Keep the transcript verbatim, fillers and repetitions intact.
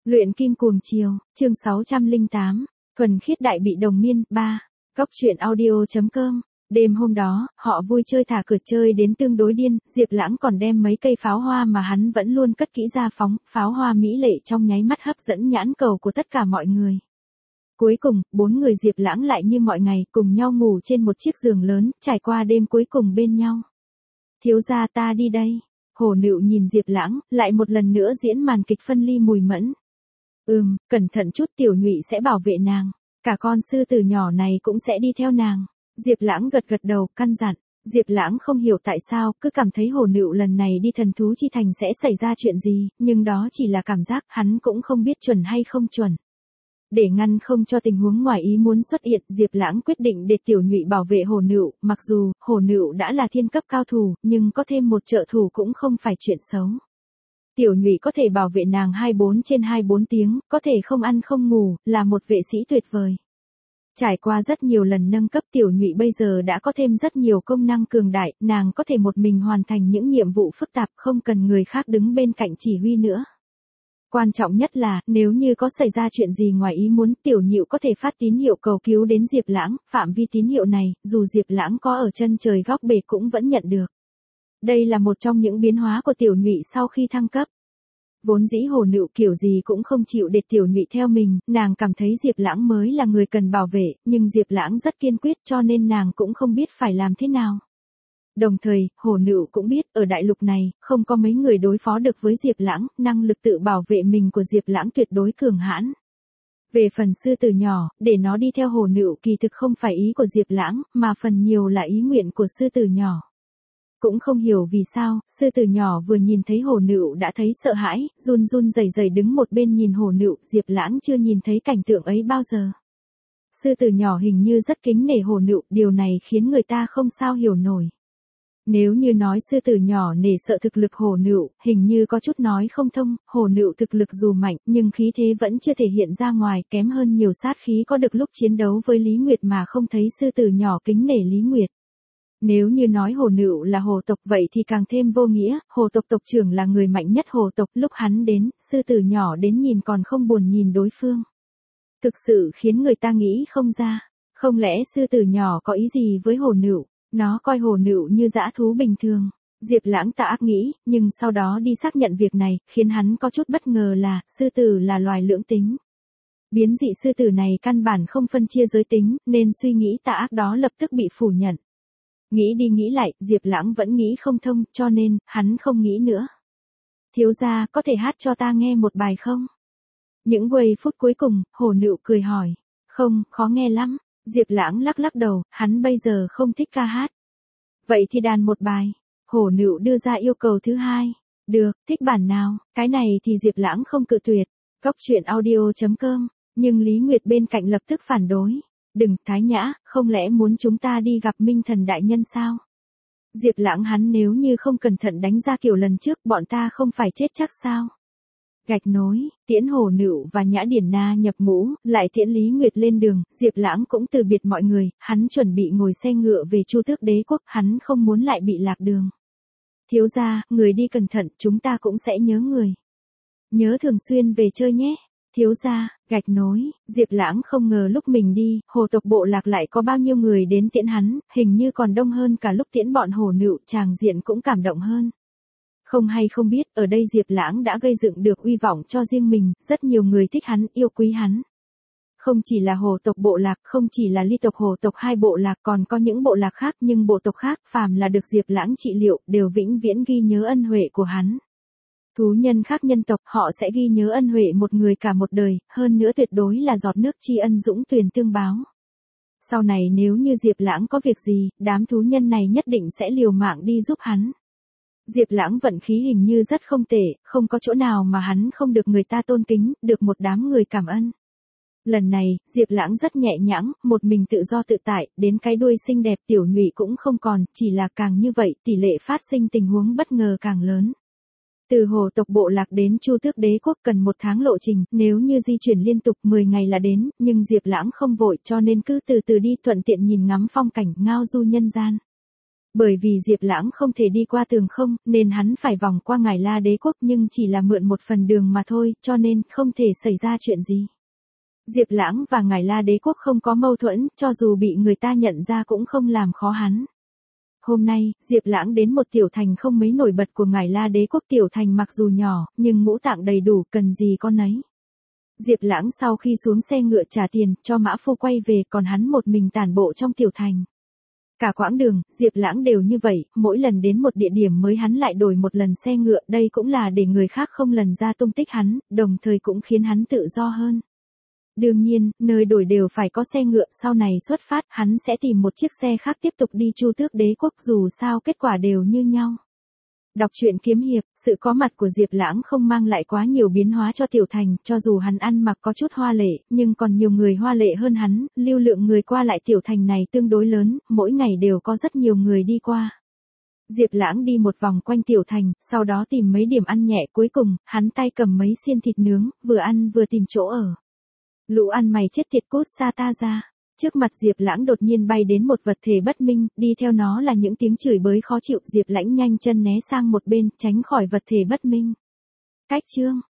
Luyện kim cuồng chiều, chương sáu trăm lẻ tám, thuần khiết đại bị đồng miên, ba. Góc truyện audio.com. Đêm hôm đó, họ vui chơi thả cửa chơi đến tương đối điên, Diệp Lãng còn đem mấy cây pháo hoa mà hắn vẫn luôn cất kỹ ra phóng, pháo hoa mỹ lệ trong nháy mắt hấp dẫn nhãn cầu của tất cả mọi người. Cuối cùng, bốn người Diệp Lãng lại như mọi ngày, cùng nhau ngủ trên một chiếc giường lớn, trải qua đêm cuối cùng bên nhau. Thiếu gia ta đi đây. Hồ Nựu nhìn Diệp Lãng, lại một lần nữa diễn màn kịch phân ly mùi mẫn. Ừm, cẩn thận chút, tiểu Nhụy sẽ bảo vệ nàng. Cả con sư tử nhỏ này cũng sẽ đi theo nàng. Diệp Lãng gật gật đầu, căn dặn. Diệp Lãng không hiểu tại sao, cứ cảm thấy Hồ Nựu lần này đi thần thú chi thành sẽ xảy ra chuyện gì, nhưng đó chỉ là cảm giác, hắn cũng không biết chuẩn hay không chuẩn. Để ngăn không cho tình huống ngoài ý muốn xuất hiện, Diệp Lãng quyết định để tiểu Nhụy bảo vệ Hồ Nựu, mặc dù Hồ Nựu đã là thiên cấp cao thủ, nhưng có thêm một trợ thủ cũng không phải chuyện xấu. Tiểu Nhụy có thể bảo vệ nàng hai mươi bốn trên hai mươi bốn tiếng, có thể không ăn không ngủ, là một vệ sĩ tuyệt vời. Trải qua rất nhiều lần nâng cấp, tiểu Nhụy bây giờ đã có thêm rất nhiều công năng cường đại, nàng có thể một mình hoàn thành những nhiệm vụ phức tạp, không cần người khác đứng bên cạnh chỉ huy nữa. Quan trọng nhất là, nếu như có xảy ra chuyện gì ngoài ý muốn, tiểu Nhụy có thể phát tín hiệu cầu cứu đến Diệp Lãng, phạm vi tín hiệu này, dù Diệp Lãng có ở chân trời góc bể cũng vẫn nhận được. Đây là một trong những biến hóa của tiểu Nhụy sau khi thăng cấp. Vốn dĩ Hồ Nựu kiểu gì cũng không chịu để tiểu Nhụy theo mình, nàng cảm thấy Diệp Lãng mới là người cần bảo vệ, nhưng Diệp Lãng rất kiên quyết cho nên nàng cũng không biết phải làm thế nào. Đồng thời, Hồ Nựu cũng biết, ở đại lục này, không có mấy người đối phó được với Diệp Lãng, năng lực tự bảo vệ mình của Diệp Lãng tuyệt đối cường hãn. Về phần sư tử nhỏ, để nó đi theo Hồ Nựu kỳ thực không phải ý của Diệp Lãng, mà phần nhiều là ý nguyện của sư tử nhỏ. Cũng không hiểu vì sao, sư tử nhỏ vừa nhìn thấy Hồ Nựu đã thấy sợ hãi, run run rẩy rẩy đứng một bên nhìn Hồ Nựu, Diệp Lãng chưa nhìn thấy cảnh tượng ấy bao giờ. Sư tử nhỏ hình như rất kính nể Hồ Nựu, điều này khiến người ta không sao hiểu nổi. Nếu như nói sư tử nhỏ nể sợ thực lực Hồ Nựu, hình như có chút nói không thông, Hồ Nựu thực lực dù mạnh, nhưng khí thế vẫn chưa thể hiện ra ngoài, kém hơn nhiều sát khí có được lúc chiến đấu với Lý Nguyệt mà không thấy sư tử nhỏ kính nể Lý Nguyệt. Nếu như nói Hồ Nựu là hồ tộc vậy thì càng thêm vô nghĩa, hồ tộc tộc trưởng là người mạnh nhất hồ tộc, lúc hắn đến, sư tử nhỏ đến nhìn còn không buồn nhìn đối phương. Thực sự khiến người ta nghĩ không ra, không lẽ sư tử nhỏ có ý gì với Hồ Nựu, nó coi Hồ Nựu như dã thú bình thường. Diệp Lãng tà ác nghĩ, nhưng sau đó đi xác nhận việc này, khiến hắn có chút bất ngờ là, sư tử là loài lưỡng tính. Biến dị sư tử này căn bản không phân chia giới tính, nên suy nghĩ tà ác đó lập tức bị phủ nhận. Nghĩ đi nghĩ lại, Diệp Lãng vẫn nghĩ không thông, cho nên, hắn không nghĩ nữa. Thiếu gia, có thể hát cho ta nghe một bài không? Những giây phút cuối cùng, Hồ Nựu cười hỏi. Không, khó nghe lắm. Diệp Lãng lắc lắc đầu, hắn bây giờ không thích ca hát. Vậy thì đàn một bài. Hồ Nựu đưa ra yêu cầu thứ hai. Được, thích bản nào? Cái này thì Diệp Lãng không cự tuyệt. Góc truyện audio.com. Nhưng Lý Nguyệt bên cạnh lập tức phản đối. Đừng, Thái Nhã, không lẽ muốn chúng ta đi gặp Minh Thần đại nhân sao? Diệp Lãng hắn nếu như không cẩn thận đánh ra kiểu lần trước, bọn ta không phải chết chắc sao? Gạch nối, tiễn Hồ Nựu và Nhã Điển Na nhập ngũ, lại tiễn Lý Nguyệt lên đường, Diệp Lãng cũng từ biệt mọi người, hắn chuẩn bị ngồi xe ngựa về Chu Tước Đế quốc, hắn không muốn lại bị lạc đường. Thiếu gia, người đi cẩn thận, chúng ta cũng sẽ nhớ người. Nhớ thường xuyên về chơi nhé. Thiếu gia, gạch nối, Diệp Lãng không ngờ lúc mình đi, hồ tộc bộ lạc lại có bao nhiêu người đến tiễn hắn, hình như còn đông hơn cả lúc tiễn bọn Hồ Nựu, tràng diện cũng cảm động hơn. Không hay không biết, ở đây Diệp Lãng đã gây dựng được uy vọng cho riêng mình, rất nhiều người thích hắn, yêu quý hắn. Không chỉ là hồ tộc bộ lạc, không chỉ là ly tộc hồ tộc hai bộ lạc, còn có những bộ lạc khác, nhưng bộ tộc khác, phàm là được Diệp Lãng trị liệu, đều vĩnh viễn ghi nhớ ân huệ của hắn. Thú nhân khác nhân tộc, họ sẽ ghi nhớ ân huệ một người cả một đời, hơn nữa tuyệt đối là giọt nước tri ân dũng tuyền tương báo. Sau này nếu như Diệp Lãng có việc gì, đám thú nhân này nhất định sẽ liều mạng đi giúp hắn. Diệp Lãng vận khí hình như rất không tệ, không có chỗ nào mà hắn không được người ta tôn kính, được một đám người cảm ơn. Lần này, Diệp Lãng rất nhẹ nhõm, một mình tự do tự tại, đến cái đuôi xinh đẹp tiểu Nhụy cũng không còn, chỉ là càng như vậy, tỷ lệ phát sinh tình huống bất ngờ càng lớn. Từ hồ tộc bộ lạc đến Chu Tước Đế quốc cần một tháng lộ trình, nếu như di chuyển liên tục mười ngày là đến, nhưng Diệp Lãng không vội cho nên cứ từ từ đi thuận tiện nhìn ngắm phong cảnh, ngao du nhân gian. Bởi vì Diệp Lãng không thể đi qua tường không, nên hắn phải vòng qua Ngải La Đế quốc nhưng chỉ là mượn một phần đường mà thôi, cho nên không thể xảy ra chuyện gì. Diệp Lãng và Ngải La Đế quốc không có mâu thuẫn, cho dù bị người ta nhận ra cũng không làm khó hắn. Hôm nay, Diệp Lãng đến một tiểu thành không mấy nổi bật của Ngải La Đế quốc. Tiểu thành mặc dù nhỏ, nhưng ngũ tạng đầy đủ, cần gì có nấy. Diệp Lãng sau khi xuống xe ngựa trả tiền, cho mã phu quay về, còn hắn một mình tản bộ trong tiểu thành. Cả quãng đường, Diệp Lãng đều như vậy, mỗi lần đến một địa điểm mới hắn lại đổi một lần xe ngựa, đây cũng là để người khác không lần ra tung tích hắn, đồng thời cũng khiến hắn tự do hơn. Đương nhiên, nơi đổi đều phải có xe ngựa, sau này xuất phát, hắn sẽ tìm một chiếc xe khác tiếp tục đi Chu Tước Đế quốc, dù sao kết quả đều như nhau. Đọc truyện kiếm hiệp, sự có mặt của Diệp Lãng không mang lại quá nhiều biến hóa cho tiểu thành, cho dù hắn ăn mặc có chút hoa lệ, nhưng còn nhiều người hoa lệ hơn hắn, lưu lượng người qua lại tiểu thành này tương đối lớn, mỗi ngày đều có rất nhiều người đi qua. Diệp Lãng đi một vòng quanh tiểu thành, sau đó tìm mấy điểm ăn nhẹ, cuối cùng, hắn tay cầm mấy xiên thịt nướng, vừa ăn vừa tìm chỗ ở. Lũ ăn mày chết tiệt, cút xa ta ra. Trước mặt Diệp Lãng đột nhiên bay đến một vật thể bất minh, đi theo nó là những tiếng chửi bới khó chịu. Diệp Lãng nhanh chân né sang một bên, tránh khỏi vật thể bất minh. Cách chương